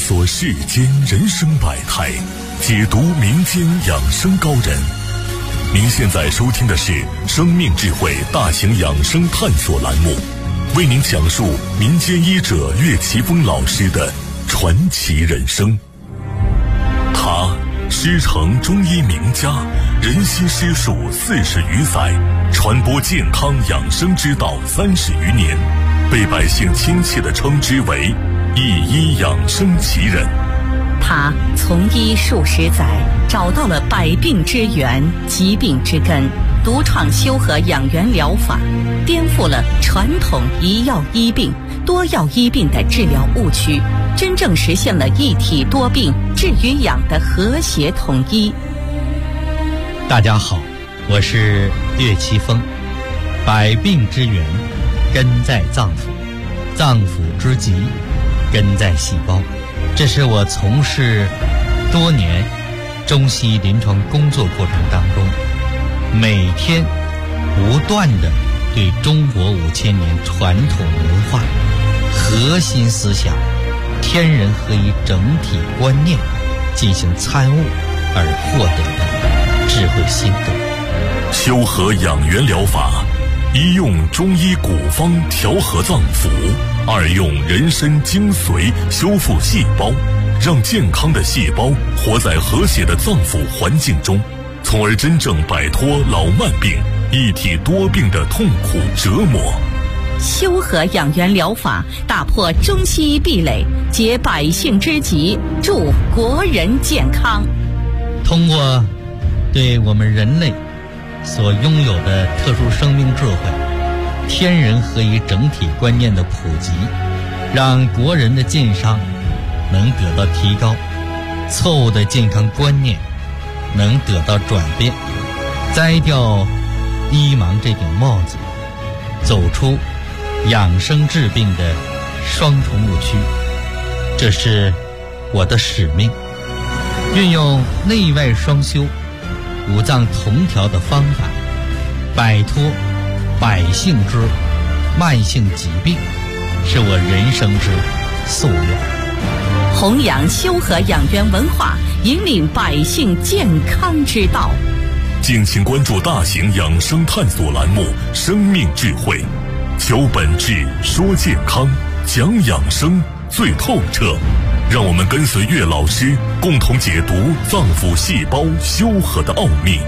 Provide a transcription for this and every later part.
索世间人生百态，解读民间养生高人。您现在收听的是生命智慧大型养生探索栏目，为您讲述民间医者岳奇峰老师的传奇人生。他师承中医名家，仁心师术40余载，传播健康养生之道30余年，被百姓亲切地称之为一医养生奇人。 他从医数十载，找到了百病之源、疾病之根，独创修和养元疗法，颠覆了传统一药医病、多药医病的治疗误区，真正实现了一体多病、治与养的和谐统一。 大家好，我是岳奇峰。百病之源根在脏腑，脏腑之疾根在细胞。这是我从事多年中西医临床工作过程当中，每天不断地对中国5000年传统文化核心思想天人合一整体观念进行参悟而获得的智慧心得。 修和养元疗法，一用中医古方调和脏腑，二用人参精髓修复细胞，让健康的细胞活在和谐的脏腑环境中，从而真正摆脱老慢病、一体多病的痛苦折磨。 修和养元疗法打破中西医壁垒，解百姓之急，助国人健康。 通过对我们人类所拥有的特殊生命智慧、天人合一整体观念的普及，让国人的健康能得到提高，错误的健康观念能得到转变，摘掉医盲这顶帽子，走出养生治病的双重误区。这是我的使命，运用内外双修、五脏同调的方法，摆脱百姓之慢性疾病，是我人生之夙愿。 弘扬修和养元文化，引领百姓健康之道。 敬请关注大型养生探索栏目《生命智慧》，求本质，说健康，讲养生最透彻。让我们跟随岳老师，共同解读脏腑细胞修和的奥秘。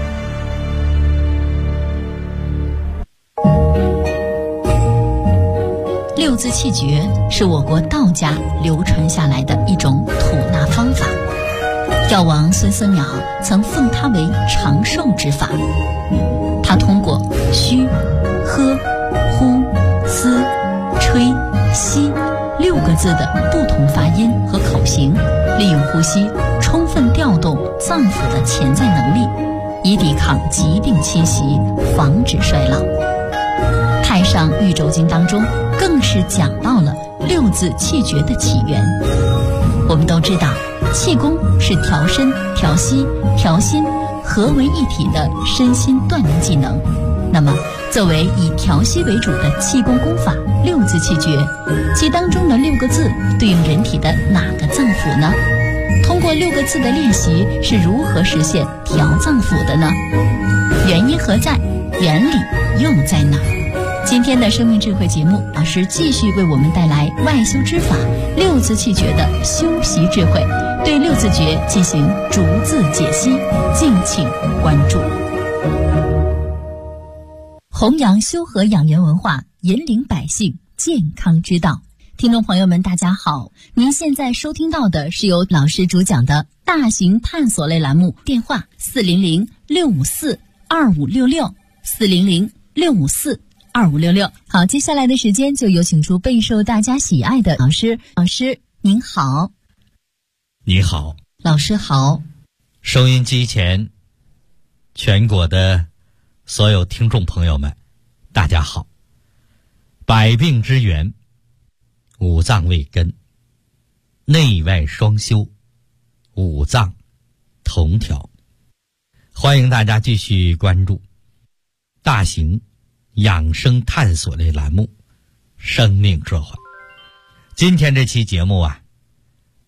六字气诀是我国道家流传下来的一种吐纳方法。药王孙思邈曾奉它为长寿之法。他通过虚、喝、呼、吸、吹、吸6个字的不同发音和口型，利用呼吸充分调动脏腑的潜在能力，以抵抗疾病侵袭，防止衰老。《太上玉轴经》当中更是讲到了6字气诀的起源。我们都知道，气功是调身、调息、调心合为一体的身心锻炼技能。那么作为以调息为主的气功功法6字气诀，其当中的6个字对应人体的哪个脏腑呢？通过6个字的练习，是如何实现调脏腑的呢？原因何在？原理又在哪？今天的生命智慧节目，老师继续为我们带来外修之法6字气诀的修习智慧，对6字诀进行逐字解析，敬请关注。弘扬修和养元文化，引领百姓健康之道。听众朋友们大家好，您现在收听到的是由老师主讲的大型探索类栏目，电话400-654-2566 400-654-2566。好，接下来的时间就有请出备受大家喜爱的老师。老师您好。 你好。 老师好。 收音机前全国的所有听众朋友们大家好。百病之源，五脏为根，内外双修，五脏同调。欢迎大家继续关注大型养生探索类栏目《生命智慧》。今天这期节目啊，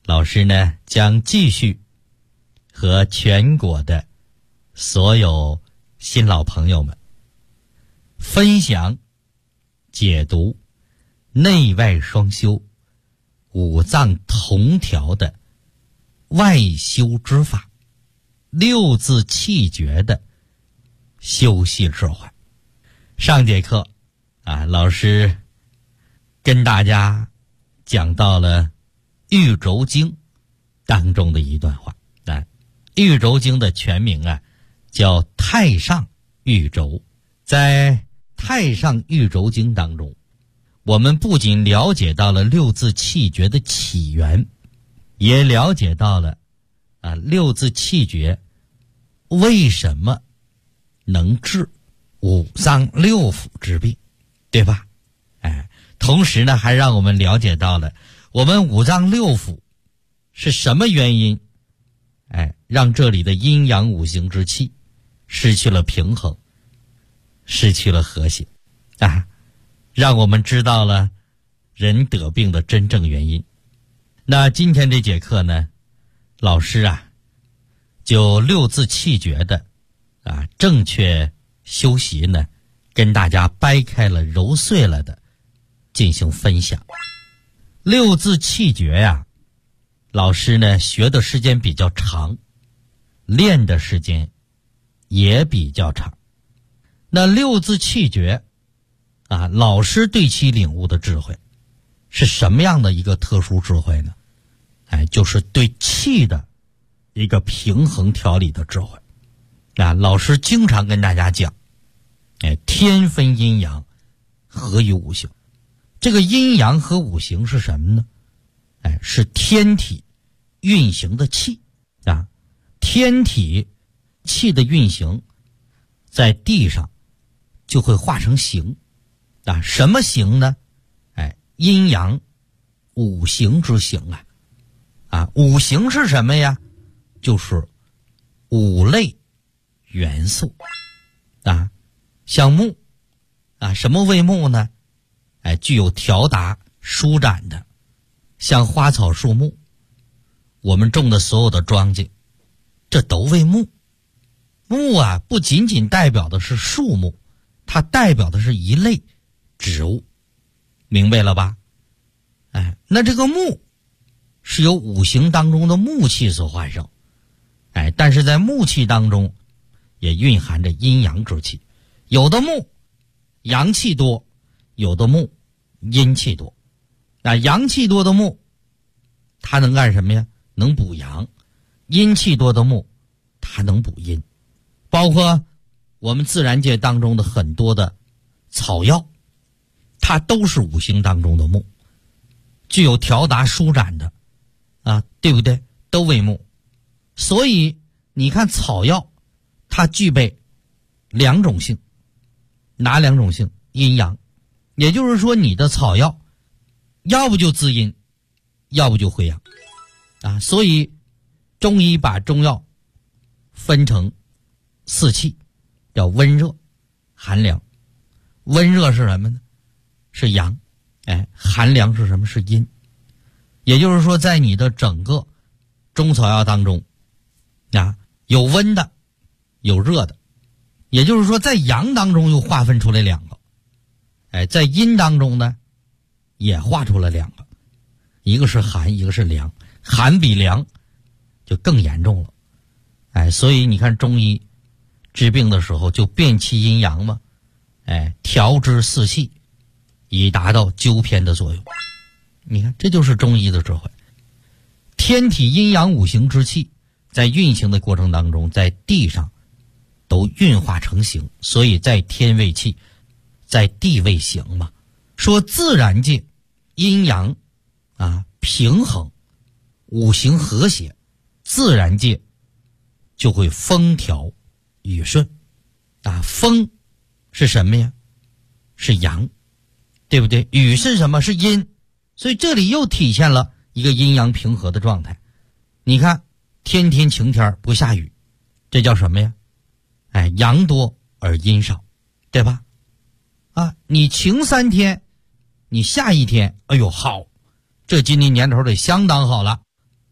老师呢将继续和全国的所有新老朋友们分享解读内外双修五脏同调的外修之法，六字气诀的修习智慧。上节课老师跟大家讲到了玉轴经当中的一段话。玉轴经的全名叫太上玉轴。在太上玉轴经当中，我们不仅了解到了六字气诀的起源，也了解到了六字气诀为什么能治五脏六腑之病，对吧？同时呢，还让我们了解到了我们五脏六腑是什么原因让这里的阴阳五行之气失去了平衡，失去了和谐让我们知道了人得病的真正原因。那今天这节课呢，老师就六字气诀的正确修习呢，跟大家掰开了揉碎了的进行分享。六字气诀老师呢学的时间比较长，练的时间也比较长。那六字气诀老师对其领悟的智慧是什么样的一个特殊智慧呢？就是对气的一个平衡调理的智慧。老师经常跟大家讲天分阴阳，合于五行。这个阴阳和五行是什么呢？是天体运行的气天体气的运行在地上就会化成形什么形呢？阴阳五行之形五行是什么呀？就是五类元素像木什么为木呢？具有条达舒展的，像花草树木，我们种的所有的庄稼，这都为木。木不仅仅代表的是树木，它代表的是一类植物，明白了吧？那这个木是由五行当中的木气所化生，但是在木气当中也蕴含着阴阳之气，有的木阳气多，有的木阴气多。阳气多的木它能干什么呀？能补阳。阴气多的木它能补阴。包括我们自然界当中的很多的草药，它都是五行当中的木，具有条达舒展的对不对？都为木。所以你看草药它具备两种性。哪两种性？阴阳。也就是说你的草药要不就滋阴，要不就回阳所以中医把中药分成四气，叫温热寒凉。温热是什么呢？是阳。寒凉是什么？是阴。也就是说在你的整个中草药当中有温的有热的，也就是说在阳当中又划分出来两个，在阴当中呢也划出了两个，一个是寒，一个是凉。寒比凉就更严重了。所以你看中医治病的时候就辨其阴阳嘛，调之四气，以达到纠偏的作用。你看这就是中医的智慧。天体阴阳五行之气在运行的过程当中，在地上都运化成形，所以在天为气，在地为形嘛。说自然界阴阳平衡，五行和谐，自然界就会风调雨顺风是什么呀？是阳，对不对？雨是什么？是阴。所以这里又体现了一个阴阳平和的状态。你看天天晴天不下雨，这叫什么呀？阳多而阴少，对吧？你晴3天，你下1天，哎呦好，这今年年头得相当好了。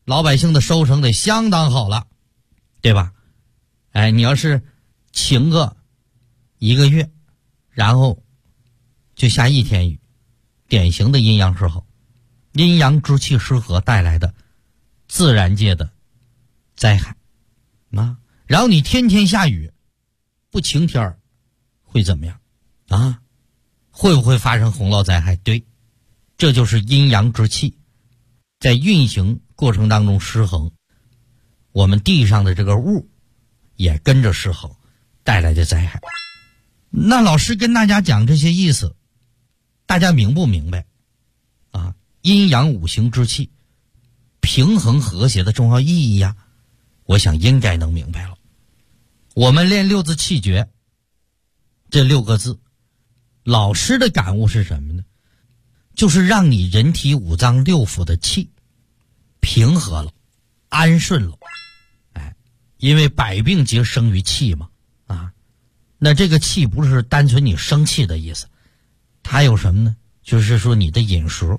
老百姓的收成得相当好了，对吧？你要是晴个1个月，然后就下1天雨，典型的阴阳失衡，阴阳之气失和带来的自然界的灾害啊。然后你天天下雨，不晴天会怎么样啊？会不会发生洪涝灾害？对，这就是阴阳之气在运行过程当中失衡，我们地上的这个物也跟着失衡带来的灾害。那老师跟大家讲这些意思，大家明不明白啊？阴阳五行之气平衡和谐的重要意义呀，我想应该能明白了。我们练六字气诀这6个字，老师的感悟是什么呢？就是让你人体五脏六腑的气平和了，安顺了。因为百病皆生于气嘛，那这个气不是单纯你生气的意思，它有什么呢？就是说你的饮食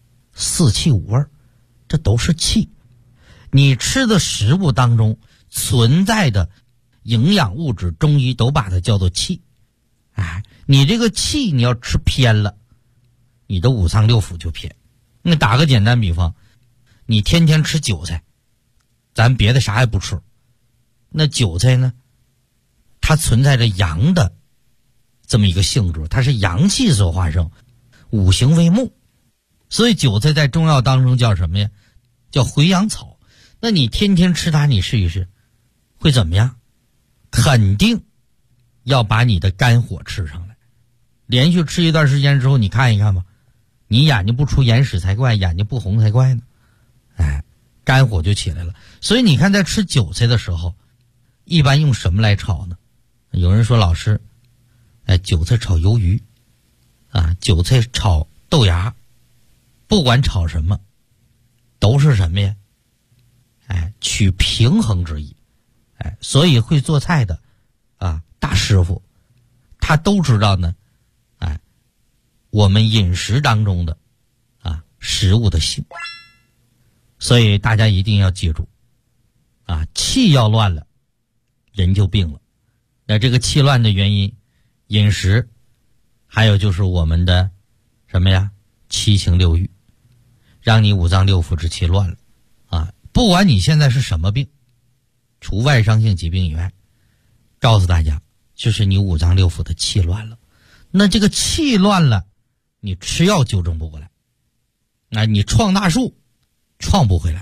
4气5味，这都是气。你吃的食物当中存在的营养物质，中医都把它叫做气。你这个气你要吃偏了，你的五脏六腑就偏。那打个简单比方，你天天吃韭菜，咱别的啥也不吃，那韭菜呢，它存在着阳的这么一个性质，它是阳气所化生，五行为木，所以韭菜在中药当中叫什么呀？叫回阳草。那你天天吃它，你试一试会怎么样？肯定要把你的肝火吃上来。连续吃一段时间之后，你看一看吧，你眼睛不出眼屎才怪，眼睛不红才怪呢。肝火就起来了。所以你看，在吃韭菜的时候一般用什么来炒呢？有人说老师，韭菜炒鱿鱼韭菜炒豆芽，不管炒什么都是什么呀？取平衡之意。所以会做菜的大师傅他都知道呢，我们饮食当中的食物的性。所以大家一定要记住气要乱了，人就病了。那这个气乱的原因，饮食，还有就是我们的什么呀？7情6欲，让你五脏六腑之气乱了不管你现在是什么病，除外伤性疾病以外，告诉大家就是你五脏六腑的气乱了。那这个气乱了，你吃药纠正不过来，你撞大树撞不回来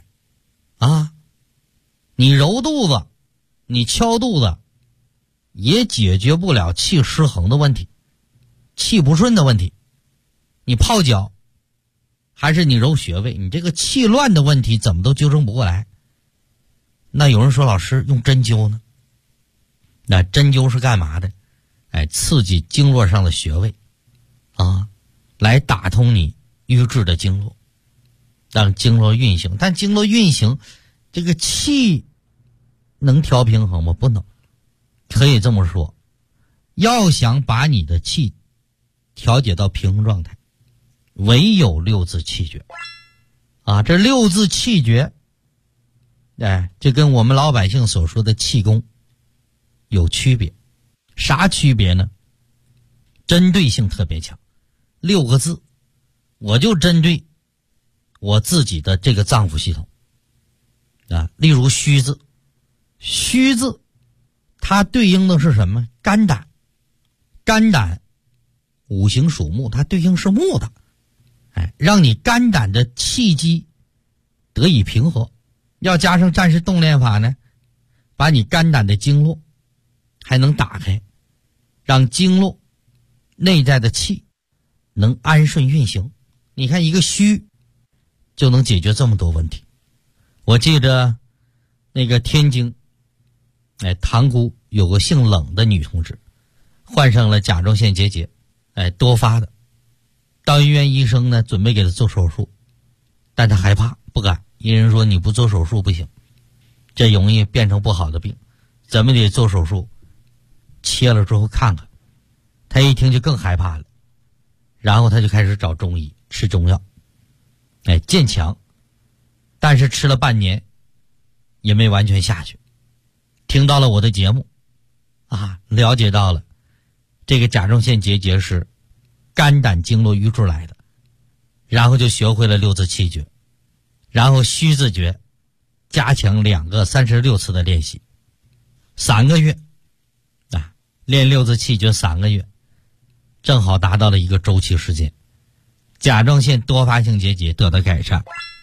你揉肚子，你敲肚子，也解决不了气失衡的问题，气不顺的问题。你泡脚还是你揉穴位，你这个气乱的问题怎么都纠正不过来。那有人说老师用针灸呢，那针灸是干嘛的？刺激经络上的穴位来打通你瘀滞的经络，让经络运行。但经络运行，这个气能调平衡吗？不能。可以这么说，要想把你的气调节到平衡状态，唯有6字气诀这6字气诀这跟我们老百姓所说的气功有区别。啥区别呢？针对性特别强。6个字，我就针对我自己的这个脏腑系统例如虚字，虚字它对应的是什么？肝胆。肝胆五行属木，它对应是木的让你肝胆的气机得以平和。要加上战士动练法呢，把你肝胆的经络还能打开，让经络内在的气能安顺运行。你看一个虚就能解决这么多问题。我记着那个天津塘沽有个姓冷的女同志，患上了甲状腺结节多发的。到医院，医生呢准备给她做手术，但她害怕不敢。医生说你不做手术不行，这容易变成不好的病，怎么得做手术，切了之后看看。她一听就更害怕了，然后她就开始找中医吃中药渐强。 但是吃了半年也没完全下去。听到了我的节目了解到了这个甲状腺结节是肝胆经络淤出来的，然后就学会了六字气诀，然后虚字诀加强2个36次的练习，3个月练六字气诀3个月，正好达到了一个周期时间，甲状腺多发性结节得到改善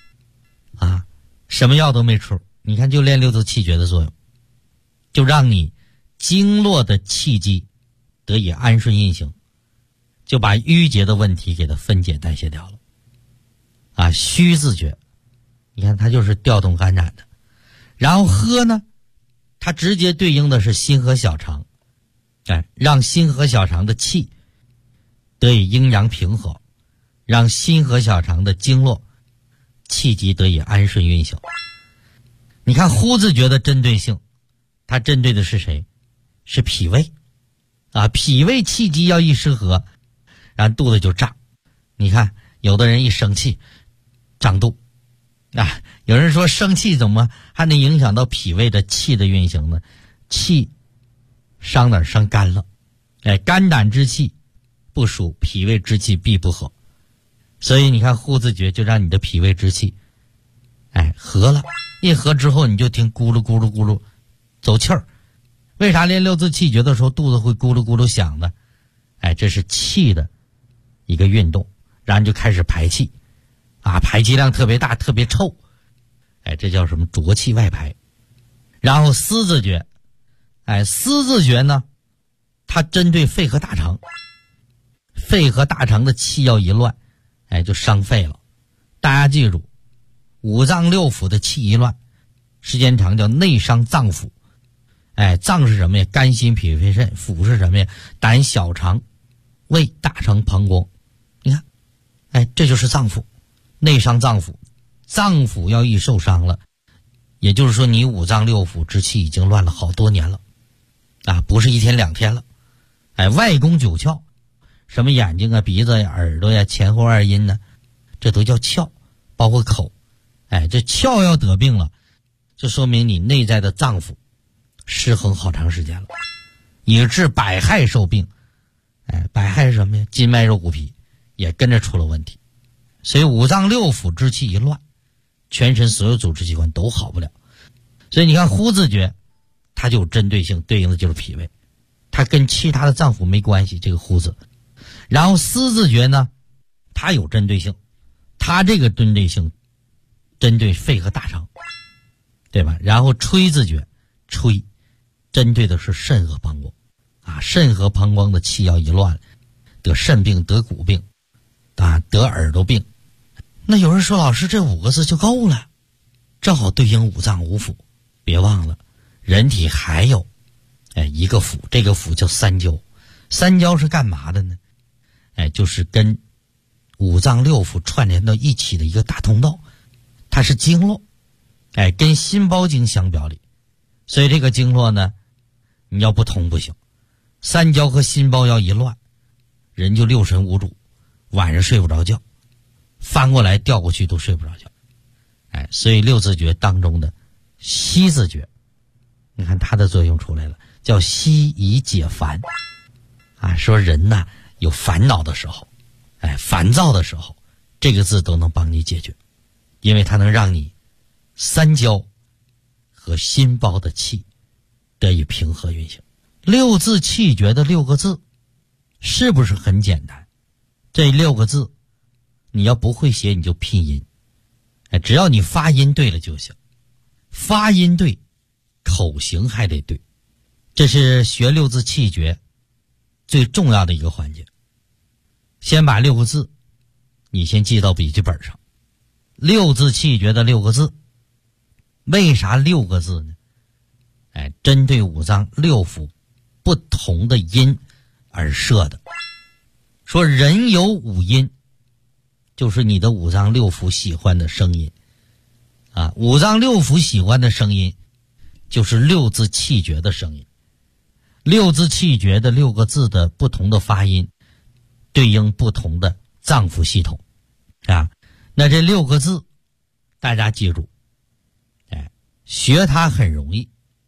什么药都没出，你看就练六字气诀的作用，就让你经络的气机得以安顺运行，就把淤结的问题给它分解代谢掉了虚字诀你看它就是调动肝胆的，然后喝呢它直接对应的是心和小肠，让心和小肠的气得以阴阳平和，让心和小肠的经络气机得以安顺运行。你看呼字诀的针对性，它针对的是谁？是脾胃脾胃气机要一失和，然后肚子就胀。你看有的人一生气胀肚有人说生气怎么还能影响到脾胃的气的运行呢？气伤哪儿？伤肝了。肝胆之气不属，脾胃之气必不和。所以你看呼字诀就让你的脾胃之气和了，一和之后你就听咕噜咕噜咕噜走气儿。为啥练六字气诀的时候肚子会咕噜咕噜响呢？这是气的一个运动，然后就开始排气排气量特别大，特别臭，这叫什么？浊气外排。然后思字诀思字诀呢它针对肺和大肠，肺和大肠的气要一乱就伤肺了。大家记住，五脏六腑的气一乱，时间长叫内伤脏腑。脏是什么呀？肝心脾肺肾。腑是什么呀？胆小肠胃大肠膀胱。你看这就是脏腑，内伤脏腑。脏腑要一受伤了，也就是说你五脏六腑之气已经乱了好多年了不是1天2天了。外宫9窍，什么眼睛鼻子耳朵前后二阴呢，这都叫窍，包括口。这窍要得病了，就说明你内在的脏腑失衡好长时间了，以致百害受病。百害是什么呀？筋脉肉骨皮也跟着出了问题。所以五脏六腑之气一乱，全身所有组织器官都好不了。所以你看呼字诀它就有针对性，对应的就是脾胃，它跟其他的脏腑没关系，这个呼字。然后思字诀呢它有针对性，它这个针对性针对肺和大肠，对吧？然后吹字诀，吹针对的是肾和膀胱肾和膀胱的气要一乱，得肾病，得骨病得耳朵病。那有人说老师这5个字就够了，正好对应五脏五腑。别忘了人体还有一个腑，这个腑叫三焦。三焦是干嘛的呢？就是跟五脏六腑串联到一起的一个大通道，它是经络跟心包经相表里。所以这个经络呢你要不通不行，三焦和心包要一乱，人就六神无主，晚上睡不着觉，翻过来调过去都睡不着觉。所以六字诀当中的息字诀，你看它的作用出来了，叫息以解烦说人呐有烦恼的时候烦躁的时候，这个字都能帮你解决，因为它能让你三焦和心包的气得以平和运行。六字气诀的6个字是不是很简单？这6个字你要不会写你就拼音只要你发音对了就行。发音对，口型还得对，这是学六字气诀最重要的一个环节。先把6个字你先记到笔记本上。六字气诀的6个字，为啥6个字呢？针对五脏六腑不同的音而设的。说人有五音，就是你的五脏六腑喜欢的声音五脏六腑喜欢的声音就是六字气诀的声音。六字气诀的6个字的不同的发音对应不同的脏腑系统那这6个字大家记住，学它很容易，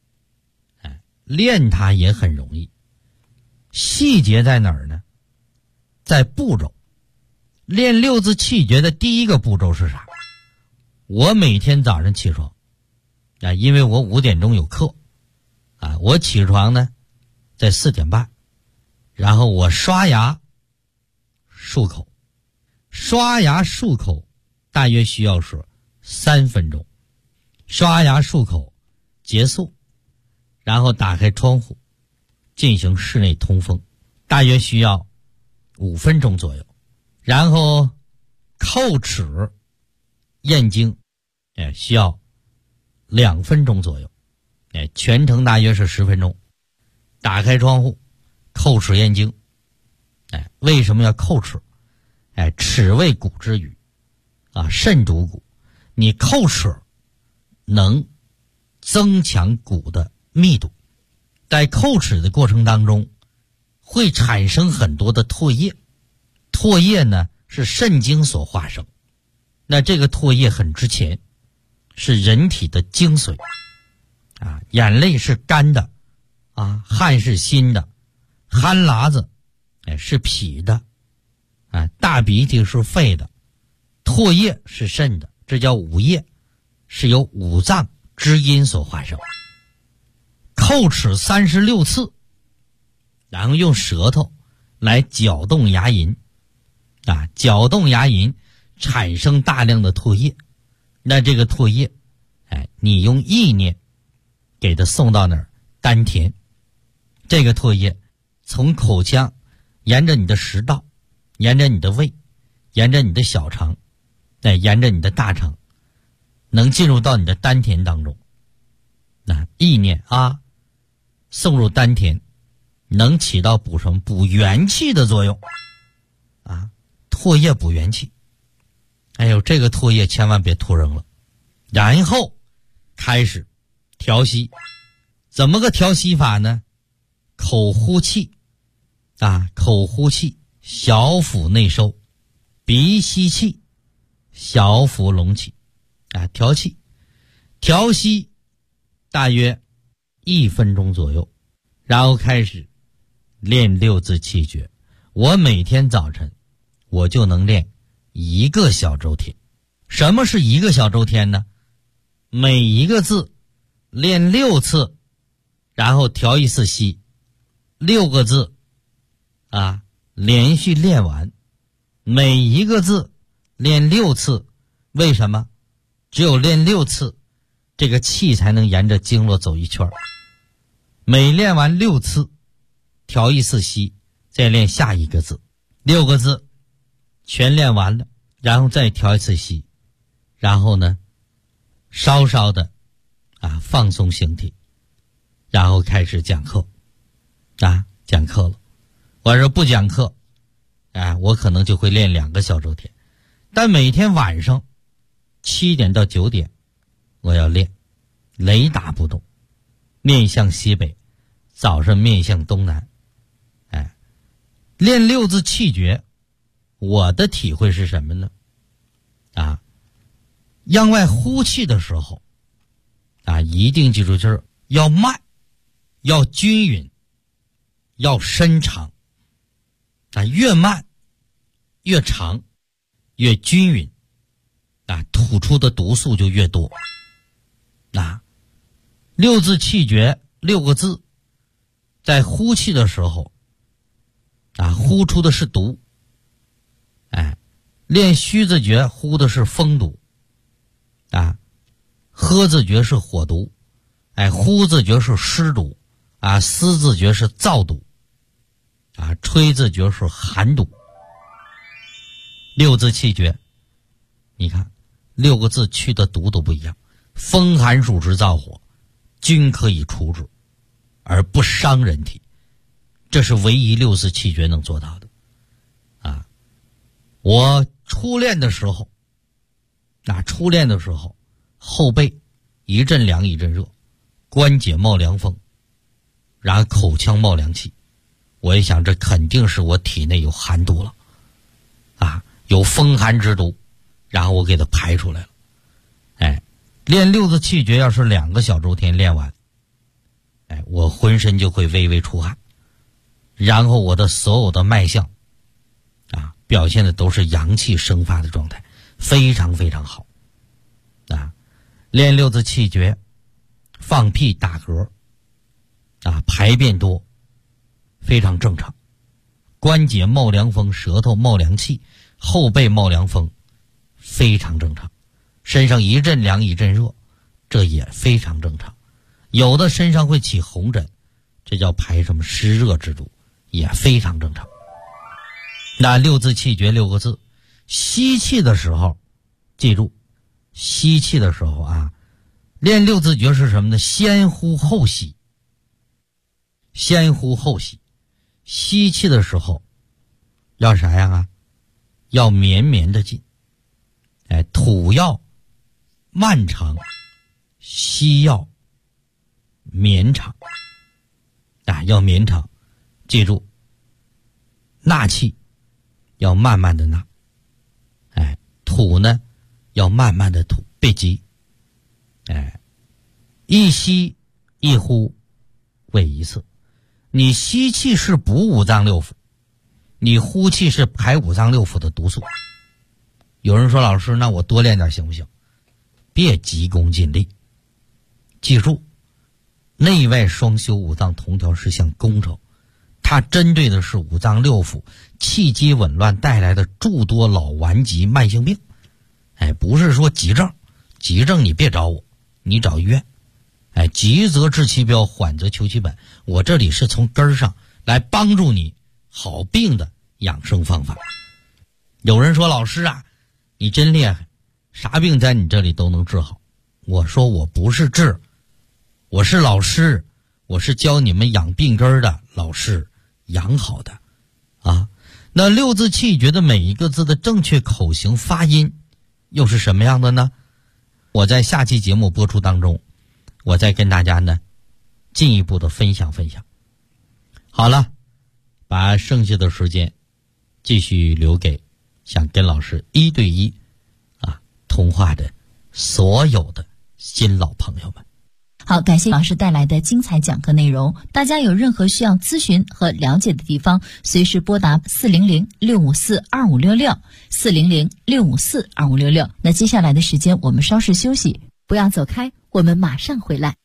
练它也很容易。细节在哪儿呢？在步骤。练六字气诀的第一个步骤是啥？我每天早上起床，因为我5点钟有课，我起床呢在4点半，然后我刷牙漱口，刷牙漱口大约需要是3分钟，刷牙漱口结束，然后打开窗户进行室内通风，大约需要5分钟左右，然后叩齿咽经，需要2分钟左右，全程大约是10分钟。打开窗户叩齿咽经，为什么要叩齿？齿为骨之余，肾主骨，你叩齿能增强骨的密度，在叩齿的过程当中会产生很多的唾液，唾液呢是肾经所化生，那这个唾液很值钱，是人体的精髓，眼泪是干的，汗是辛的，汗喇子是脾的，大鼻涕是肺的，唾液是肾的，这叫五液，是由五脏之阴所化生。叩齿36次，然后用舌头来搅动牙龈，搅动牙龈产生大量的唾液，那这个唾液你用意念给它送到哪儿？丹田。这个唾液从口腔沿着你的食道，沿着你的胃，沿着你的小肠，沿着你的大肠，能进入到你的丹田当中。意念送入丹田，能起到补元气的作用。唾液补元气，这个唾液千万别吐扔了。然后开始调息。怎么个调息法呢？口呼气，口呼气，小腹内收，鼻吸气，小腹隆起，调气。调息大约1分钟左右，然后开始练六字气诀。我每天早晨我就能练1个小周天。什么是1个小周天呢？每一个字练6次，然后调1次息，6个字连续练完，每一个字练6次。为什么？只有练6次，这个气才能沿着经络走一圈。每练完6次，调1次息，再练下一个字，6个字全练完了，然后再调1次息，然后呢稍稍的放松形体，然后开始讲课讲课了。我说不讲课我可能就会练2个小周天，但每天晚上7点到9点我要练，雷打不动，面向西北，早上面向东南。练6字气诀，我的体会是什么呢？向外呼气的时候一定记住，就是要慢，要均匀，要深长。越慢越长越均匀，吐出的毒素就越多。6字气诀6个字，在呼气的时候呼出的是毒，练虚字诀呼的是风毒，喝字诀是火毒，呼字诀是湿毒，思字诀是燥毒，吹字诀是寒毒。6字气诀，你看6个字去的毒都不一样，风寒暑湿燥火均可以除之，而不伤人体，这是唯一6字气诀能做到的。我初练的时候后背一阵凉一阵热，关节冒凉风，然后口腔冒凉气，我一想这肯定是我体内有寒毒了，有风寒之毒，然后我给它排出来了。 练六字气诀要是2个小周天练完，我浑身就会微微出汗，然后我的所有的脉象表现的都是阳气生发的状态，非常非常好。练六字气诀，放屁打嗝排便多，非常正常。关节冒凉风，舌头冒凉气，后背冒凉风，非常正常。身上一阵凉一阵热，这也非常正常。有的身上会起红疹，这叫排什么湿热之毒，也非常正常。那六字气诀6个字，吸气的时候记住，吸气的时候练六字诀是什么呢？先呼后吸，先呼后吸。吸气的时候要啥样要绵绵的进，吐要漫长，吸要绵长要绵长。记住，纳气要慢慢的纳，吐呢要慢慢的吐，别急。一吸一呼为一次。你吸气是补5脏6腑，你呼气是排5脏6腑的毒素。有人说老师，那我多练点行不行？别急功近利，记住，内外双修5脏同调是项工程，它针对的是5脏6腑气机紊乱带来的诸多老顽疾慢性病。不是说急症，急症你别找我，你找医院。急则治其标，缓则求其本。我这里是从根儿上来帮助你好病的养生方法。有人说老师你真厉害，啥病在你这里都能治好。我说我不是治，我是老师，我是教你们养病根的老师，养好的那六字气诀的每一个字的正确口型发音又是什么样的呢？我在下期节目播出当中，我再跟大家呢进一步的分享。好了，把剩下的时间继续留给想跟老师1对1通话的所有的新老朋友们。 好，感谢老师带来的精彩讲课内容。大家有任何需要咨询和了解的地方，随时拨打400-654-2566 400-654-2566。那接下来的时间我们稍事休息，不要走开，我们马上回来。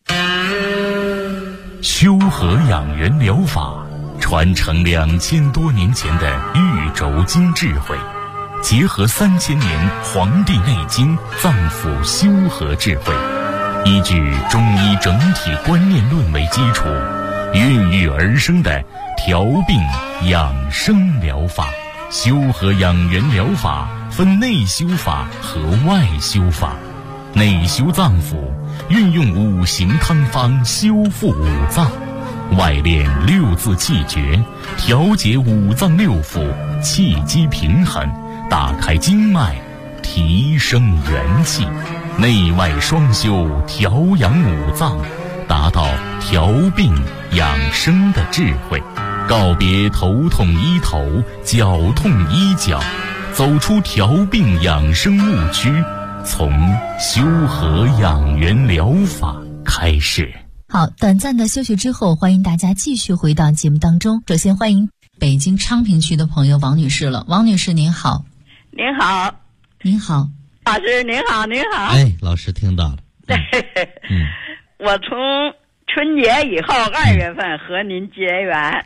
修和养元疗法传承2000多年前的玉轴经智慧，结合3000年《黄帝内经》脏腑修和智慧，依据中医整体观念论为基础，孕育而生的调病养生疗法。修和养元疗法分内修法和外修法。内修脏腑，运用5行汤方修复5脏；外练六字气诀，调节5脏6腑气机平衡，打开经脉，提升元气。内外双修，调养5脏，达到调病养生的智慧。告别头痛医头，脚痛医脚，走出调病养生误区，从修和养元疗法开始。 好，短暂的休息之后，欢迎大家继续回到节目当中。首先欢迎北京昌平区的朋友王女士了。王女士您好。 您好。 您好。 老师您好。您好。 老师听到了。 我从春节以后2月份和您结缘。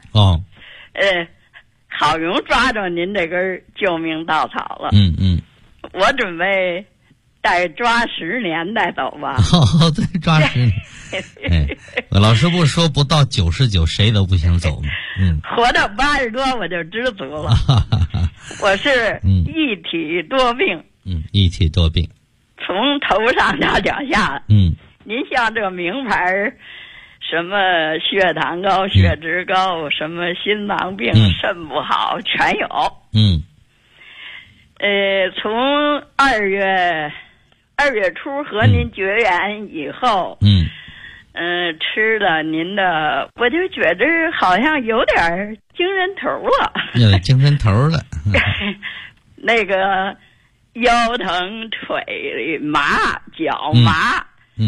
好容易抓着您这根救命稻草了。我准备再抓10年再走吧。 对，抓10年。老师不说不到99谁都不想走吗？ 活到80多我就知足了。我是一体多病。 一体多病， 从头上到脚下。您像这名牌什么血糖高、血脂高，什么心脏病、肾不好全有。从2月初和您结缘以后，吃了您的，我就觉得好像有点精神头了。 有精神头了。 那个腰疼、腿麻、脚麻，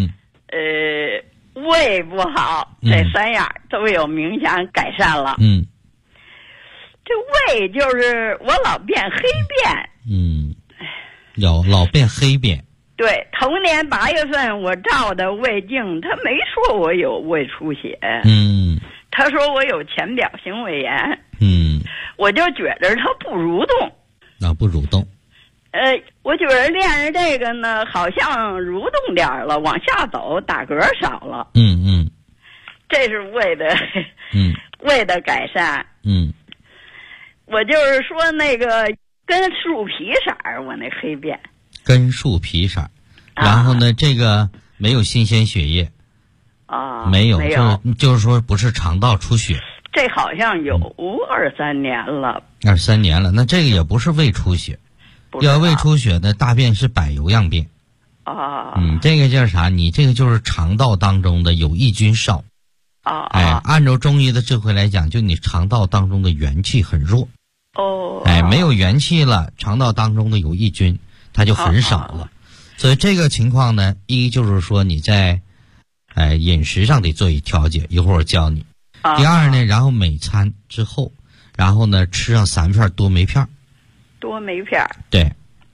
胃不好，这3样都有明显改善了。这胃就是我老变黑便。 老变黑便。 对，头年8月份我照的胃镜，他没说我有胃出血。他说我有浅表性胃炎。我就觉得他不蠕动。 不蠕动。 我觉得练着这个呢，好像蠕动点了，往下走，打嗝少了。这是胃的，胃的改善。我就是说那个跟树皮色儿，我那黑便。 跟树皮色儿，然后呢，这个没有新鲜血液。没有，就是说不是肠道出血。 这好像有2-3年了。 2-3年了，那这个也不是胃出血。要胃出血的大便是柏油样便。这个叫啥？你这个就是肠道当中的有益菌少。按照中医的智慧来讲，就你肠道当中的元气很弱。没有元气了，肠道当中的有益菌它就很少了。所以这个情况呢，一就是说你在饮食上得做一调节，一会儿我教你。第二呢，然后每餐之后，然后呢吃上3片多酶片。 多酶片。对。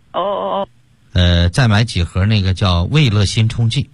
再买几盒那个叫胃乐心冲剂。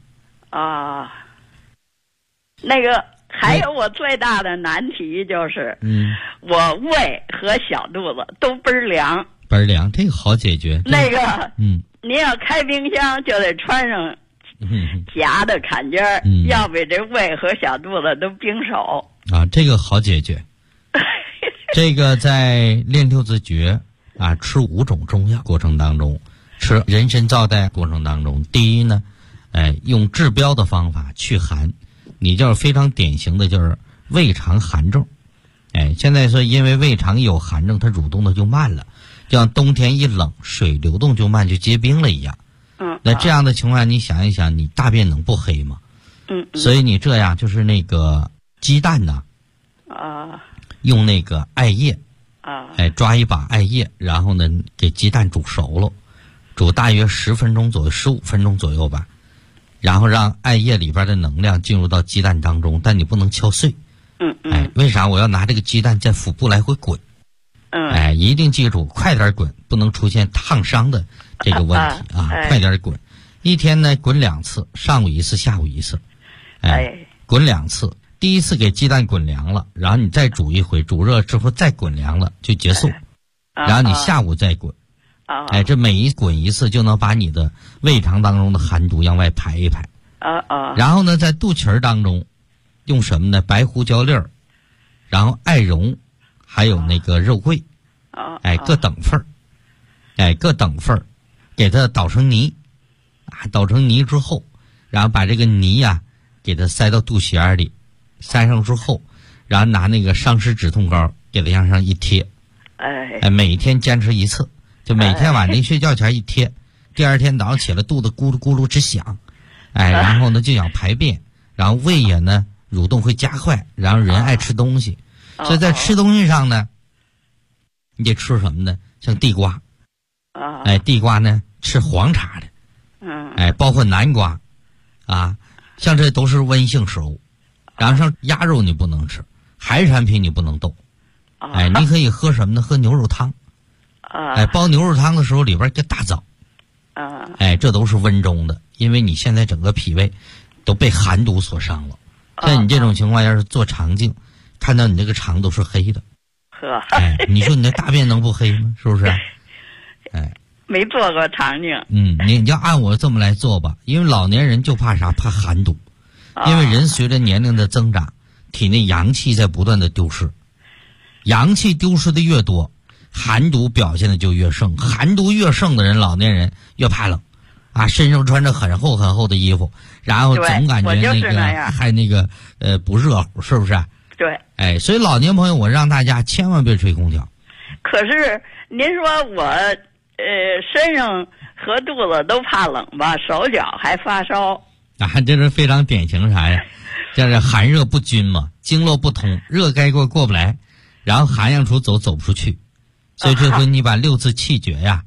那个还有我最大的难题就是，我胃和小肚子都倍儿凉。 倍儿凉，这个好解决。 那个，您要开冰箱就得穿上夹的坎肩儿，要不这胃和小肚子都冰手。 这个好解决。这个在练六字诀吃5种中药过程当中，吃人参皂苷过程当中，第一呢，用治标的方法去寒。你就是非常典型的就是胃肠寒症。现在说因为胃肠有寒症，它蠕动的就慢了，就像冬天一冷，水流动就慢，就结冰了一样。那这样的情况你想一想，你大便能不黑吗？所以你这样就是那个鸡蛋呢，用那个艾叶，抓一把艾叶，然后呢给鸡蛋煮熟了，煮大约10分钟左右，15分钟左右吧，然后让艾叶里边的能量进入到鸡蛋当中，但你不能敲碎。为啥我要拿这个鸡蛋在腹部来回滚？一定记住，快点滚，不能出现烫伤的这个问题快点滚。一天呢滚2次，上午1次，下午1次。滚2次，第一次给鸡蛋滚凉了，然后你再煮一回，煮热之后再滚凉了就结束。然后你下午再滚。这每一滚1次就能把你的胃肠当中的寒毒向外排一排。然后呢，在肚脐儿当中用什么呢？白胡椒粒儿，然后艾绒，还有那个肉桂，各等份儿，各等份儿，给它捣成泥，捣成泥之后，然后把这个泥给它塞到肚脐眼里，塞上之后，然后拿那个伤湿止痛膏给它向上一贴，每天坚持1次，就每天晚上睡觉前一贴，第二天早上起来肚子咕噜咕噜直响，然后呢就想排便，然后胃也呢蠕动会加快，然后人爱吃东西，所以在吃东西上呢，你得吃什么呢？像地瓜，地瓜呢吃黄茬的，包括南瓜，像这都是温性食物。然后像鸭肉你不能吃，海产品你不能动，你可以喝什么呢？喝牛肉汤，煲牛肉汤的时候里边加大枣，这都是温中的，因为你现在整个脾胃都被寒毒所伤了。像你这种情况，要是做肠镜，看到你这个肠都是黑的，你说你的大便能不黑吗？是不是？ 没做过肠镜。 你就按我这么来做吧，因为老年人就怕啥？怕寒毒，因为人随着年龄的增长，体内阳气在不断的丢失，阳气丢失的越多，寒毒表现的就越盛，寒毒越盛的人，老年人越怕冷。身上穿着很厚很厚的衣服，然后总感觉那个还那个不热乎，是不是？ 对。 所以老年朋友，我让大家千万别吹空调。 可是您说我身上和肚子都怕冷吧，手脚还发烧。 这是非常典型啥呀？就是寒热不均嘛，经络不通，热该过不来，然后寒阳出走不出去。所以这回你把6字气诀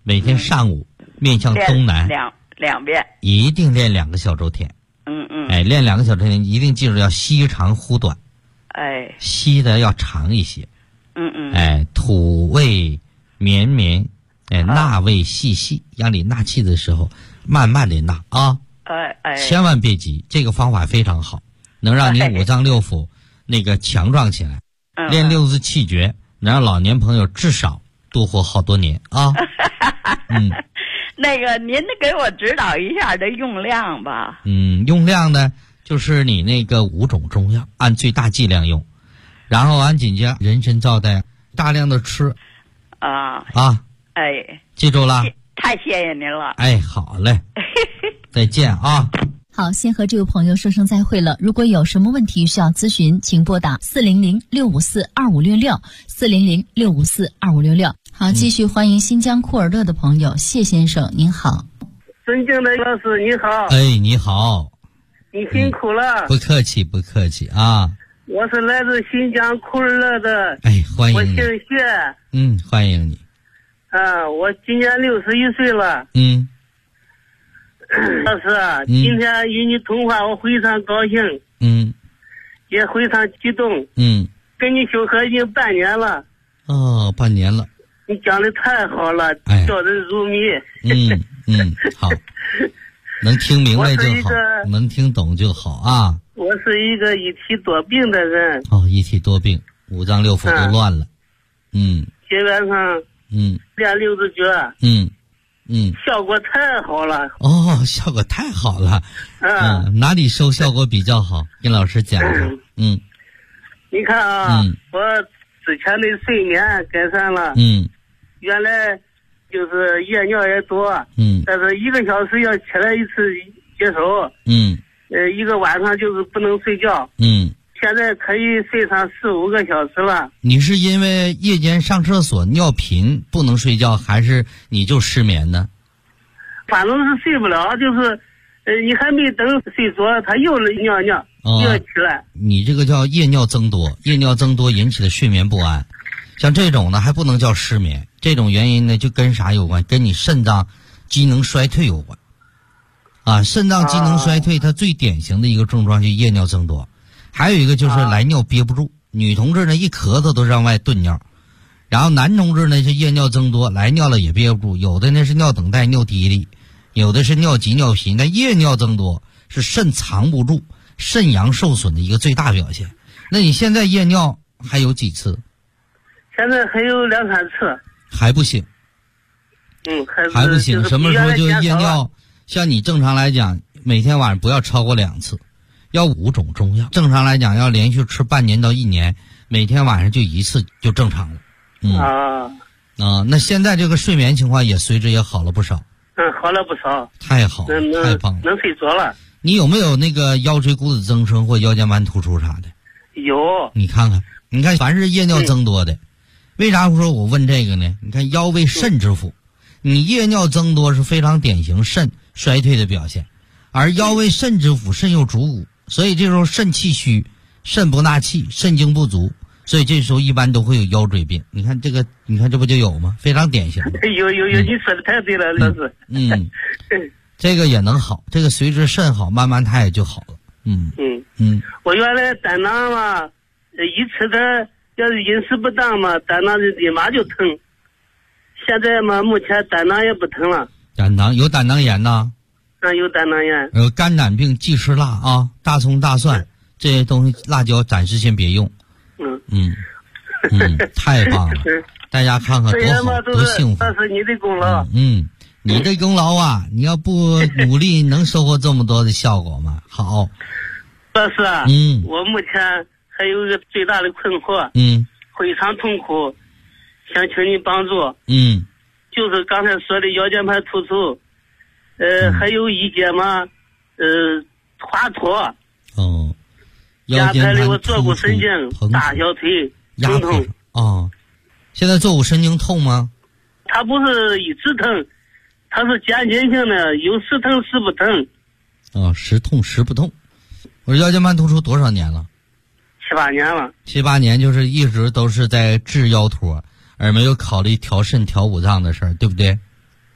每天上午面向东南两遍， 一定练2个小周天。练2个小周天，一定记住要吸长呼短。吸的要长一些。吐味绵绵，纳味细细，让你纳气的时候慢慢的纳啊。千万别急，这个方法非常好，能让你五脏六腑那个强壮起来。练6字气诀，能让老年朋友至少多活好多年啊。 那个您给我指导一下这用量吧。 用量呢，就是你那个5种中药按最大剂量用，然后紧接着人参皂苷大量的吃。记住了。 太谢谢您了。 好嘞。再见啊。 好，先和这位朋友说声再会了。如果有什么问题需要咨询，请拨打400-654-2566 400-654-2566。好，继续欢迎新疆库尔勒的朋友谢先生，您好。 尊敬的老师你好。 你好。 你辛苦了。 不客气不客气啊。 我是来自新疆库尔勒的。 欢迎你。 我姓谢。 欢迎你。 我今年61岁了。老师，今天与你通话，我非常高兴。也非常激动。跟你修课已经半年了。 半年了。 你讲的太好了，叫人入迷。 好，能听明白就好，能听懂就好啊。 我是一个一体多病的人。 一体多病，五脏六腑都乱了。 基本上练6字诀。效果太好了。 效果太好了。哪里收效果比较好？跟老师讲讲。 你看啊，我之前的睡眠改善了。原来就是夜尿也多。但是1个小时要起来一次解手。一个晚上就是不能睡觉。现在可以睡上4-5个小时了。 你是因为夜间上厕所尿频不能睡觉，还是你就失眠呢？ 反正是睡不了，就是你还没等睡着，他又尿尿，又起来。 你这个叫夜尿增多，夜尿增多引起的睡眠不安，像这种呢还不能叫失眠，这种原因呢就跟啥有关？跟你肾脏机能衰退有关。肾脏机能衰退，它最典型的一个症状就是夜尿增多。还有一个就是来尿憋不住，女同志呢一咳嗽都让外顿尿，然后男同志呢是夜尿增多，来尿了也憋不住，有的呢是尿等待尿滴哩，有的是尿急尿频。那夜尿增多是肾藏不住，肾阳受损的一个最大表现。那你现在夜尿还有几次？ 现在还有2-3次。 还不行。还不行。什么时候就夜尿？像你正常来讲，每天晚上不要超过2次。要5种中药，正常来讲要连续吃半年到1年，每天晚上就1次就正常了。那现在这个睡眠情况也随之也好了不少。 好了不少。 太好了，太棒了， 能睡着了。 你有没有那个腰椎骨质增生或腰间盘突出啥的？ 有。 你看看，凡是夜尿增多的，为啥说我问这个呢？你看腰为肾之府，你夜尿增多是非常典型肾衰退的表现，而腰为肾之府，肾又主骨。所以这时候肾气虚，肾不纳气，肾精不足，所以这时候一般都会有腰椎病。你看这个，你看这不就有吗？非常典型。 有，你说的太对了，老师。 这个也能好，这个随着肾好，慢慢它也就好了。 我原来胆囊嘛，一吃的要是饮食不当嘛，胆囊立马就疼。现在嘛，目前胆囊也不疼了。 有胆囊炎呐？ 有胆囊炎。 肝胆病忌吃辣啊，大葱大蒜这些东西，辣椒暂时先别用。太棒了，大家看看多好，多幸福。 这是你的功劳。 你的功劳啊，你要不努力能收获这么多的效果吗？好。 老师啊，我目前还有一个最大的困惑。非常痛苦，想请你帮助。就是刚才说的腰间盘突出。还有一节嘛，滑脱。 腰间盘突出， 我坐骨神经、大小腿疼痛。 现在坐骨神经痛吗？ 它不是一直疼，它是渐进性的，有时疼时不疼。 时痛时不痛。我说腰间盘突出多少年了 ？7-8年了。 7-8年就是一直都是在治腰托，而没有考虑调肾调五脏的事儿，对不对？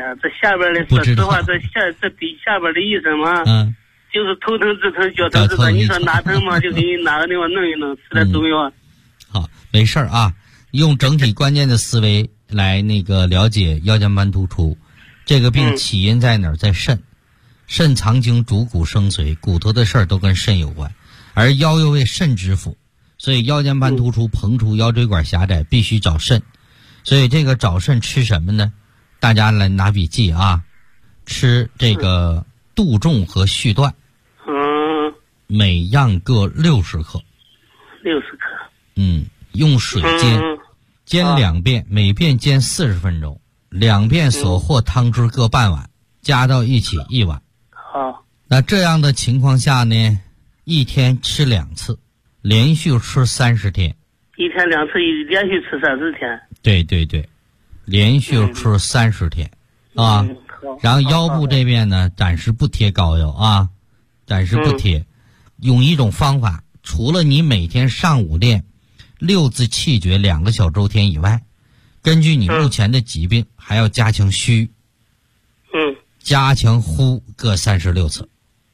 呀，这下边的说实话，这底下边的医生嘛，就是头疼止疼，脚疼止疼。你说哪疼嘛，就给你哪个地方弄一弄，吃点中药。 好，没事啊，用整体观念的思维来了解腰间盘突出。这个病起因在哪儿？在肾。肾藏精，主骨生髓，骨头的事儿都跟肾有关，而腰又为肾之府，所以腰间盘突出、膨出、腰椎管狭窄必须找肾。所以这个找肾吃什么呢？大家来拿笔记啊，吃这个杜仲和续断，每样各60克。 60克。 用水煎2遍，每遍煎40分钟，2遍所获汤汁各半碗，加到一起1碗。 好。 那这样的情况下呢，一天吃2次，连续吃30天。 一天2次，连续吃30天。 对，连续吃30天啊。然后腰部这边呢，暂时不贴膏药啊，暂时不贴。用一种方法，除了你每天上午练6字气诀2个小周天以外，根据你目前的疾病，还要加强虚，加强呼各36次。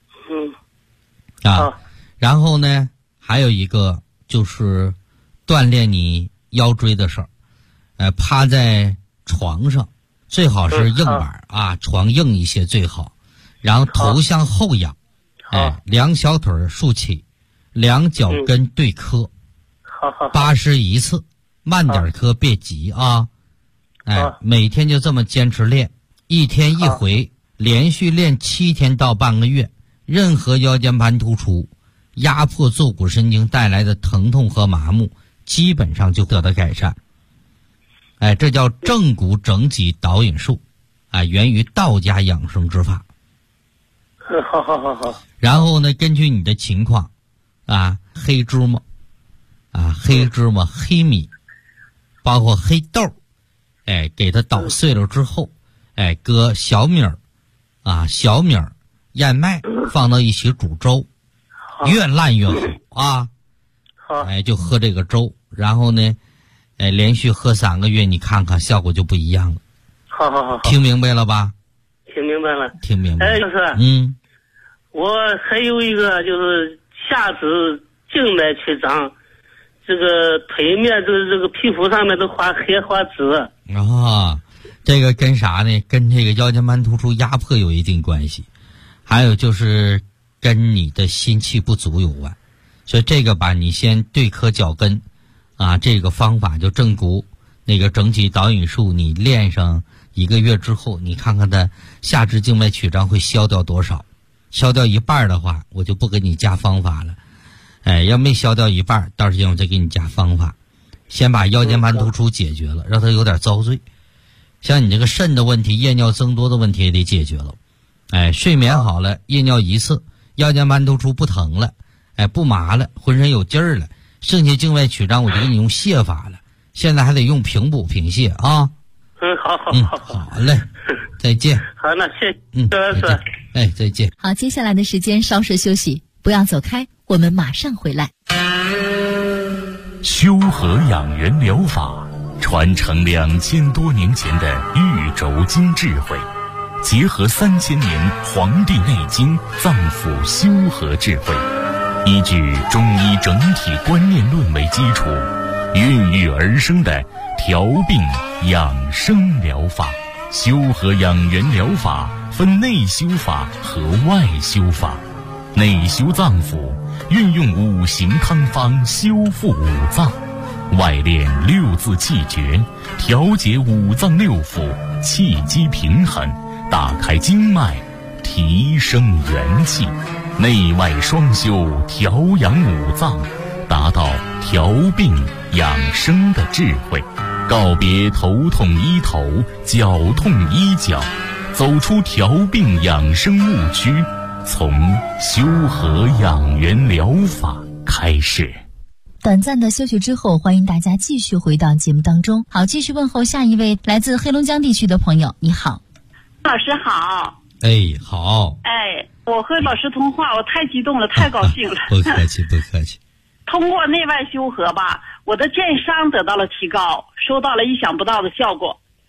然后呢，还有一个就是锻炼你腰椎的事儿，趴在床上，最好是硬板啊，床硬一些最好。然后头向后仰，2小腿竖起，2脚跟对磕，81次，慢点磕，别急啊。每天就这么坚持练，1天1回，连续练7天到半个月，任何腰间盘突出压迫坐骨神经带来的疼痛和麻木基本上就得到改善。这叫正骨整脊导引术，源于道家养生之法。 好。 然后呢，根据你的情况黑芝麻黑米包括黑豆，给它捣碎了之后，搁小米燕麦放到一起煮粥，越烂越好啊。就喝这个粥，然后呢连续喝3个月，你看看效果就不一样了。 好， 听明白了吧？ 听明白了。就是我还有一个就是下肢静脉曲张，这个腿面就是这个皮肤上面都画黑画紫。 这个跟啥呢？跟这个腰间盘突出压迫有一定关系，还有就是跟你的心气不足有关。所以这个吧，你先对磕脚跟这个方法就正骨整体导引术，你练上1个月之后，你看看它下肢静脉曲张会消掉多少。消掉一半的话，我就不给你加方法了。要没消掉一半，到时间我再给你加方法。先把腰间盘突出解决了，让它有点遭罪。像你这个肾的问题，夜尿增多的问题也得解决了。睡眠好了，夜尿1次，腰间盘突出不疼了，不麻了，浑身有劲儿了。剩下静脉曲张我就给你用泻法了，现在还得用平补平泻啊。好嘞，再见。 好，那谢谢。 再见。 好，接下来的时间稍事休息，不要走开，我们马上回来。 修和养元疗法传承2000多年前的玉轴经智慧，结合3000年《黄帝内经》脏腑修和智慧，依据中医整体观念论为基础，孕育而生的调病养生疗法。修和养元疗法分内修法和外修法。内修脏腑，运用5行汤方修复5脏；外练6字气诀，调节5脏6腑，气机平衡，打开经脉，提升元气。内外双修，调养5脏，达到调病养生的智慧。告别头痛医头，脚痛医脚，走出调病养生误区，从修和养元疗法开始。 短暂的休息之后，欢迎大家继续回到节目当中。好，继续问候下一位来自黑龙江地区的朋友。你好， 老师好。 好。 我和老师通话，我太激动了，太高兴了。 不客气。 通过内外修和吧，我的健伤得到了提高，收到了意想不到的效果。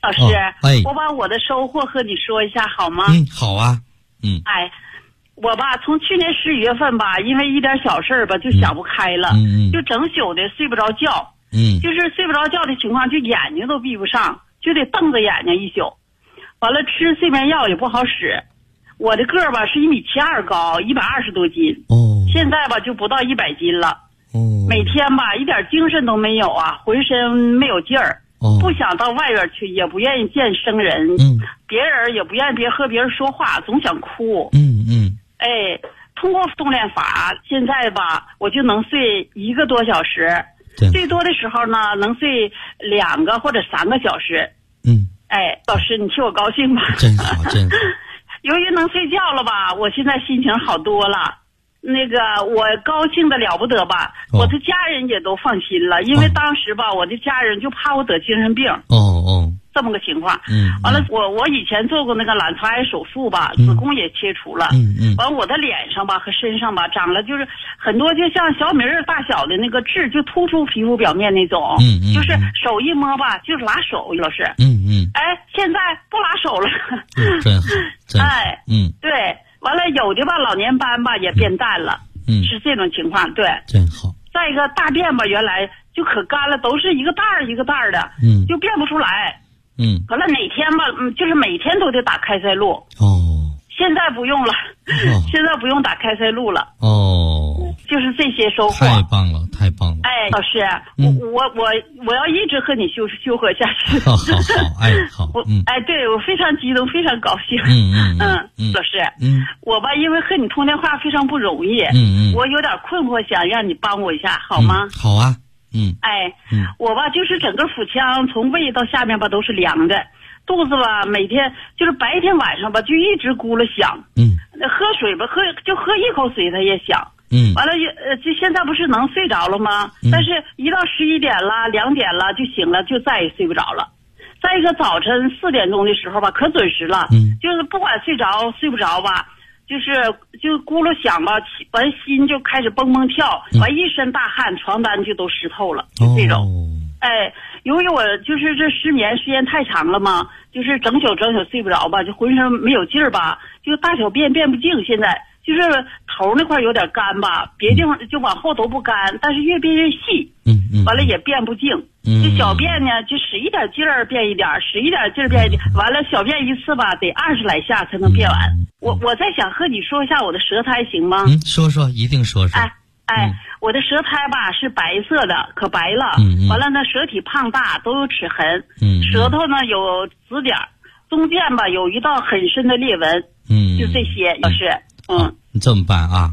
老师，我把我的收获和你说一下好吗？ 好啊。 我吧，从去年11月份吧，因为一点小事吧，就想不开了，就整宿的睡不着觉，就是睡不着觉的情况，就眼睛都闭不上，就得瞪着眼睛一宿。完了，吃睡眠药也不好使。我的个儿吧是1.72米高，120多斤，现在吧就不到100斤了。每天吧一点精神都没有啊，浑身没有劲儿。不想到外边去，也不愿意见生人，别人也不愿意和别人说话，总想哭。通过动练法，现在吧我就能睡1个多小时，最多的时候呢能睡2个或者3个小时。老师，你替我高兴吧？ 真好，真好。 由于能睡觉了吧，我现在心情好多了。那个我高兴的了不得吧，我的家人也都放心了，因为当时吧，我的家人就怕我得精神病。这么个情况。完了，我以前做过那个卵巢癌手术吧，子宫也切除了。完了，我的脸上吧和身上吧长了就是很多就像小米粒大小的那个痣，就突出皮肤表面那种。就是手一摸吧，就是拉手，老师。现在不拉手了。 真好，真好。 对。完了，有的吧，老年斑吧也变淡了，是这种情况，对， 真好。 再一个大便吧，原来就可干了，都是一个袋儿一个袋儿的，就变不出来。完了哪天吧，就是每天都得打开塞露。现在不用了，现在不用打开塞露了。就是这些收获。 太棒了，太棒了。 老师，我要一直和你修合下去。 好，好。 对，我非常激动，非常高兴。老师，我吧，因为和你通电话非常不容易。我有点困惑，想让你帮我一下，好吗？ 好啊。 我吧，就是整个腹腔从胃到下面吧都是凉的。肚子吧，每天就是白天晚上吧，就一直咕噜响。喝水吧，喝一口水它也响。完了就现在不是能睡着了吗？但是一到11点了、2点了就醒了，就再也睡不着了。再一个早晨4点钟的时候吧，可准时了。就是不管睡着睡不着吧，就咕噜响吧，完心就开始蹦蹦跳，完一身大汗，床单就都湿透了，就这种。由于我就是这失眠时间太长了嘛，就是整宿睡不着吧，就浑身没有劲儿吧，就大小便变不净，现在就是头那块有点干吧，别地方就往后头不干，但是越变越细。完了也变不净。这小便呢就使一点劲儿变一点，使一点劲儿变一点，完了小便一次吧得20来下才能变完。我在想和你说一下我的舌苔行吗？ 说，一定说。 我的舌苔吧是白色的，可白了。完了呢，舌体胖大，都有齿痕。舌头呢有紫点，中间吧有一道很深的裂纹。就这些，老师。 你这么办啊？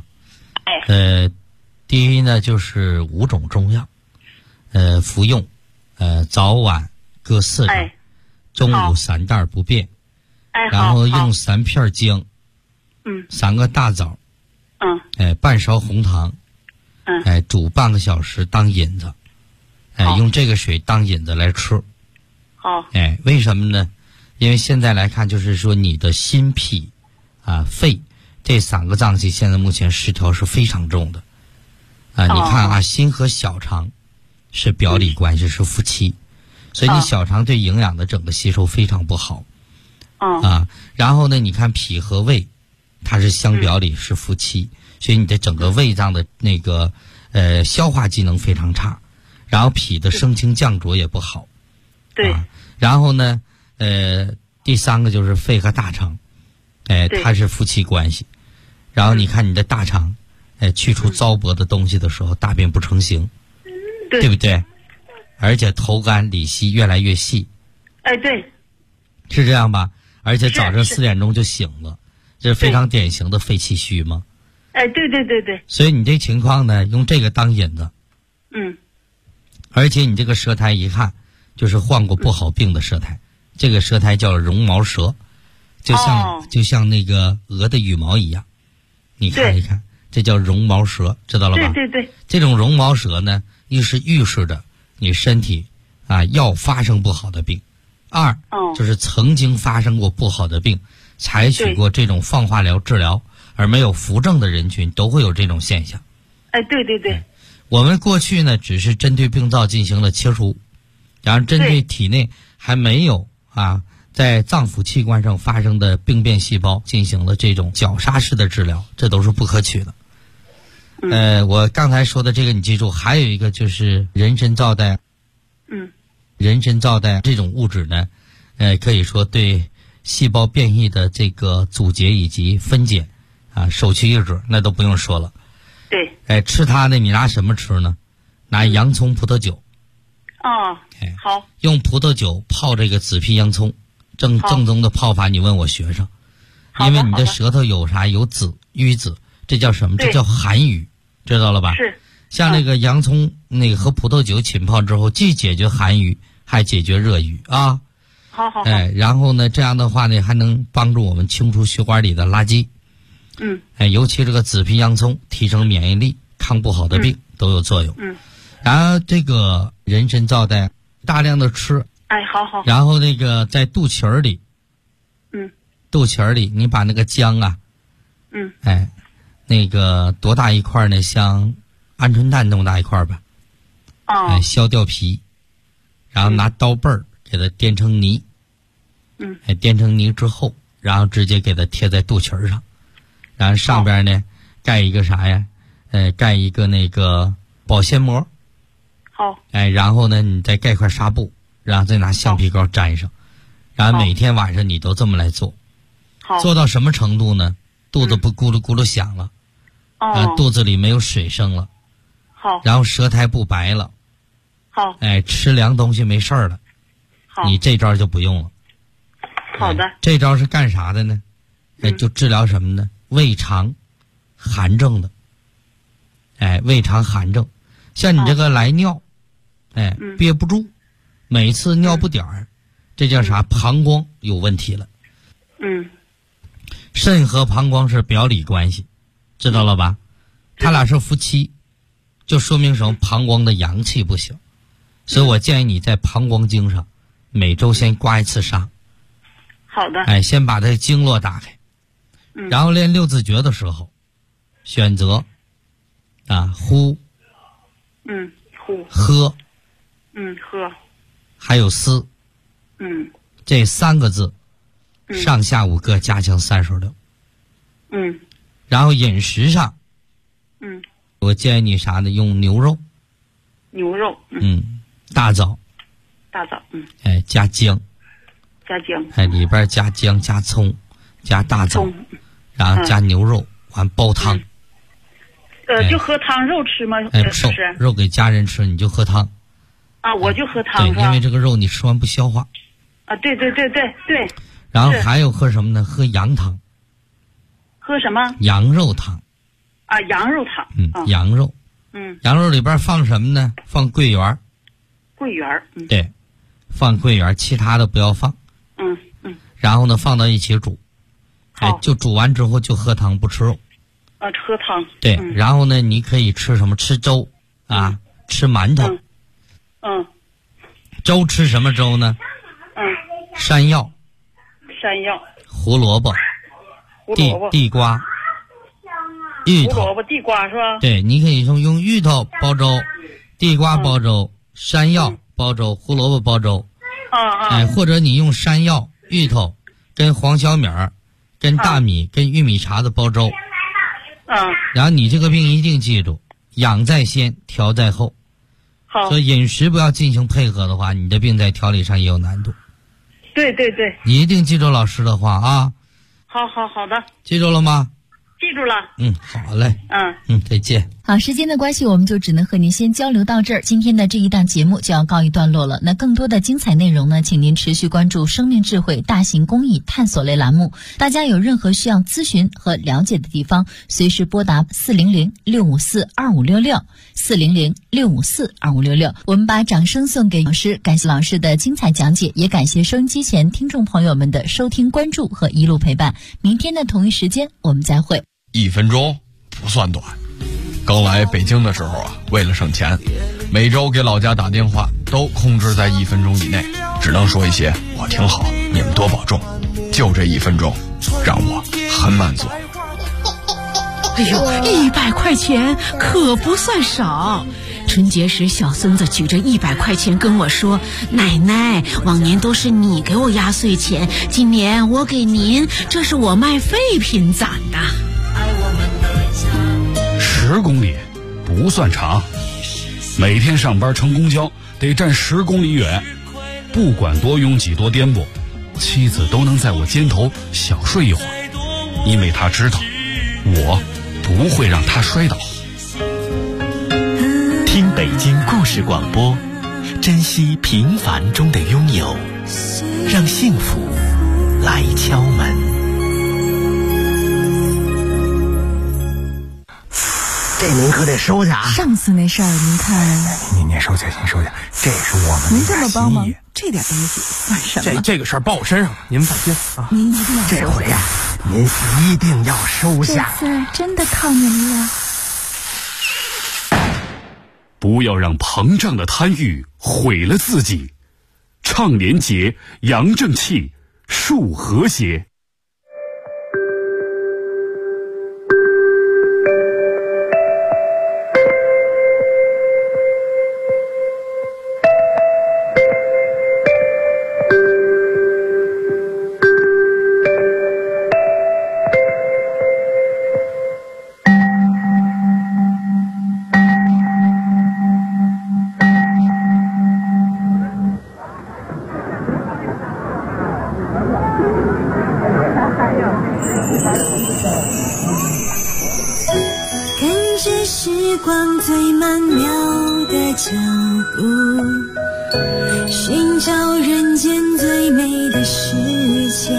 第一呢就是5种中药，服用，早晚各4种，中午3袋不变。然后用3片姜，3个大枣，半勺红糖。煮半个小时当引子，用这个水当引子来吃。为什么呢？因为现在来看，就是说你的心脾肺这3个脏器现在目前失调是非常重的。你看啊，心和小肠是表里关系，是夫妻，所以你小肠对营养的整个吸收非常不好。然后呢，你看脾和胃，它是相表里，是夫妻。所以你的整个胃脏的那个消化机能非常差，然后脾的升清降浊也不好。然后呢第3个就是肺和大肠，它是夫妻关系。然后你看你的大肠去除糟粕的东西的时候，大便不成形，对不对？而且头干里稀，越来越细。 对， 是这样吧？而且早上4点钟就醒了，这是非常典型的肺气虚吗？ 对。 所以你这情况呢，用这个当引子。而且你这个舌苔一看就是患过不好病的舌苔，这个舌苔叫绒毛舌，就像那个鹅的羽毛一样。你看一看，这叫绒毛舌，知道了吧？ 对。 这种绒毛舌呢，一是预示着你身体要发生不好的病；2就是曾经发生过不好的病，采取过这种放化疗治疗。而没有扶正的人群都会有这种现象。 对。 我们过去呢只是针对病灶进行了切除，然后针对体内还没有在脏腑器官上发生的病变细胞进行了这种绞杀式的治疗，这都是不可取的。我刚才说的这个你记住，还有一个就是人参皂苷。人参皂苷这种物质呢，可以说对细胞变异的这个阻截以及分解首屈一指，那都不用说了。 对。 吃它呢，你拿什么吃呢？拿洋葱、葡萄酒。 好。 用葡萄酒泡这个紫皮洋葱，正宗的泡法，你问我学生。因为你的舌头有啥？有紫瘀紫，这叫什么？这叫寒瘀，知道了吧？ 是。 像那个洋葱和葡萄酒浸泡之后，既解决寒瘀，还解决热瘀啊。 好。 然后呢，这样的话呢，还能帮助我们清除血管里的垃圾。尤其这个紫皮洋葱提升免疫力，抗不好的病都有作用。然后这个人参皂苷大量的吃。 好。 然后那个在肚脐儿里。肚脐儿里，你把那个姜那个多大一块呢？像鹌鹑蛋那么大一块吧。削掉皮，然后拿刀背儿给它颠成泥。颠成泥之后，然后直接给它贴在肚脐儿上，然后上边呢盖一个啥呀？盖一个那个保鲜膜。 好。 然后呢，你再盖块纱布，然后再拿橡皮膏粘上，然后每天晚上你都这么来做。做到什么程度呢？肚子不咕噜咕噜响了。肚子里没有水声了。 好。 然后舌苔不白了。 好。 吃凉东西没事儿了。 好。 你这招就不用了。 好的。 这招是干啥的呢？就治疗什么呢？胃肠寒症的。胃肠寒症，像你这个来尿，憋不住，每次尿不点儿，这叫啥？膀胱有问题了。肾和膀胱是表里关系，知道了吧？他俩是夫妻，就说明什么？膀胱的阳气不行。所以我建议你在膀胱经上每周先刮一次痧。 好的。 先把这经络打开，然后练六字诀的时候，选择呼， 呼， 喝， 喝， 还有思，这3个字，上下5个加强36。然后饮食上，我建议你啥呢？用牛肉。 牛肉。 大枣。加姜。里边加姜、加葱、加大枣，然后加牛肉，完煲汤。 就喝汤，肉吃吗？ 肉给家人吃，你就喝汤。 我就喝汤。 对，因为这个肉你吃完不消化。 对。 然后还有喝什么呢？喝羊汤。 喝什么？ 羊肉汤。 羊肉汤。 羊肉。羊肉里边放什么呢？放桂圆。 桂圆。 对，放桂圆，其他的不要放。然后呢，放到一起煮。就煮完之后就喝汤，不吃肉。 喝汤。 对，然后呢，你可以吃什么？吃粥吃馒头。粥吃什么粥呢？山药。胡萝卜。地瓜。芋头。 胡萝卜、地瓜是吧？ 对，你可以用芋头煲粥，地瓜煲粥，山药煲粥，胡萝卜煲粥。或者你用山药、芋头跟黄小米儿、跟大米、跟玉米碴子煲粥。然后你这个病一定记住，养在先，调在后。 好。 所以饮食不要进行配合的话，你的病在调理上也有难度。 对。 你一定记住老师的话啊。 好的。 记住了吗？ 记住了。 好嘞。再见。 好，时间的关系，我们就只能和您先交流到这儿。今天的这一档节目就要告一段落了。那更多的精彩内容呢，请您持续关注生命智慧大型公益探索类栏目。大家有任何需要咨询和了解的地方，随时拨打400-654-2566 400-654-2566。我们把掌声送给老师，感谢老师的精彩讲解，也感谢收音机前听众朋友们的收听关注和一路陪伴。明天的同一时间我们再会。 1分钟不算短。刚来北京的时候为了省钱，每周给老家打电话都控制在1分钟以内，只能说一些我挺好，你们多保重。就这1分钟让我很满足。 100块钱可不算少， 春节时小孙子举着100块钱跟我说，奶奶，往年都是你给我压岁钱，今年我给您，这是我卖废品攒的。 10公里不算长，每天上班乘公交得站10公里远，不管多拥挤多颠簸，妻子都能在我肩头小睡一会儿，因为她知道我不会让她摔倒。 听北京故事广播，珍惜平凡中的拥有，让幸福来敲门。 这您可得收下啊！ 上次那事儿您看， 您收下，您收下，这是我们您这么帮忙，这点东西算什么？ 这个事儿报我身上，您放心啊！ 您一定要这回呀，您一定要收下。 这次真的靠您了。 不要让膨胀的贪欲毁了自己，倡廉洁，扬正气，树和谐。 寻找人间最美的世界，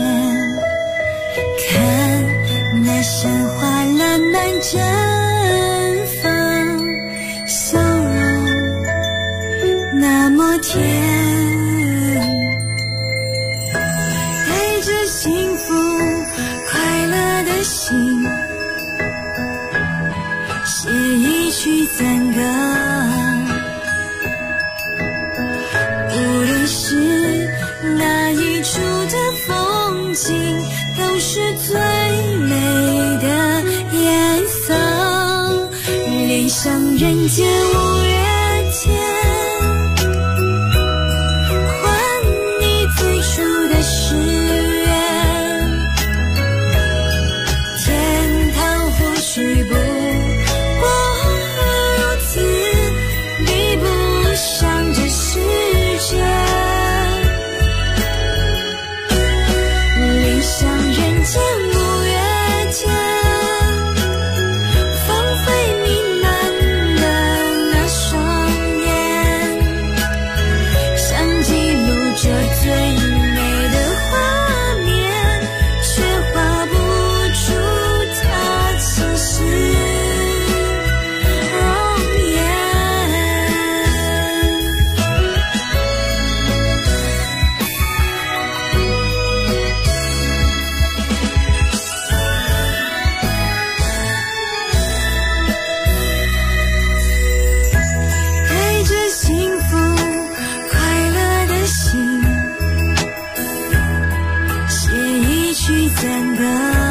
看那山花烂漫绽放，笑容那么甜，带着幸福快乐的心，写一曲赞歌。是哪一处的风景，都是最美的颜色，恋上人间五月天，还你最初的誓愿，天堂或许不过如此，比不上这世界。人间五月天，芳菲弥漫的那双眼，想记录这最美的画面，却画不出它气息容颜。赞歌。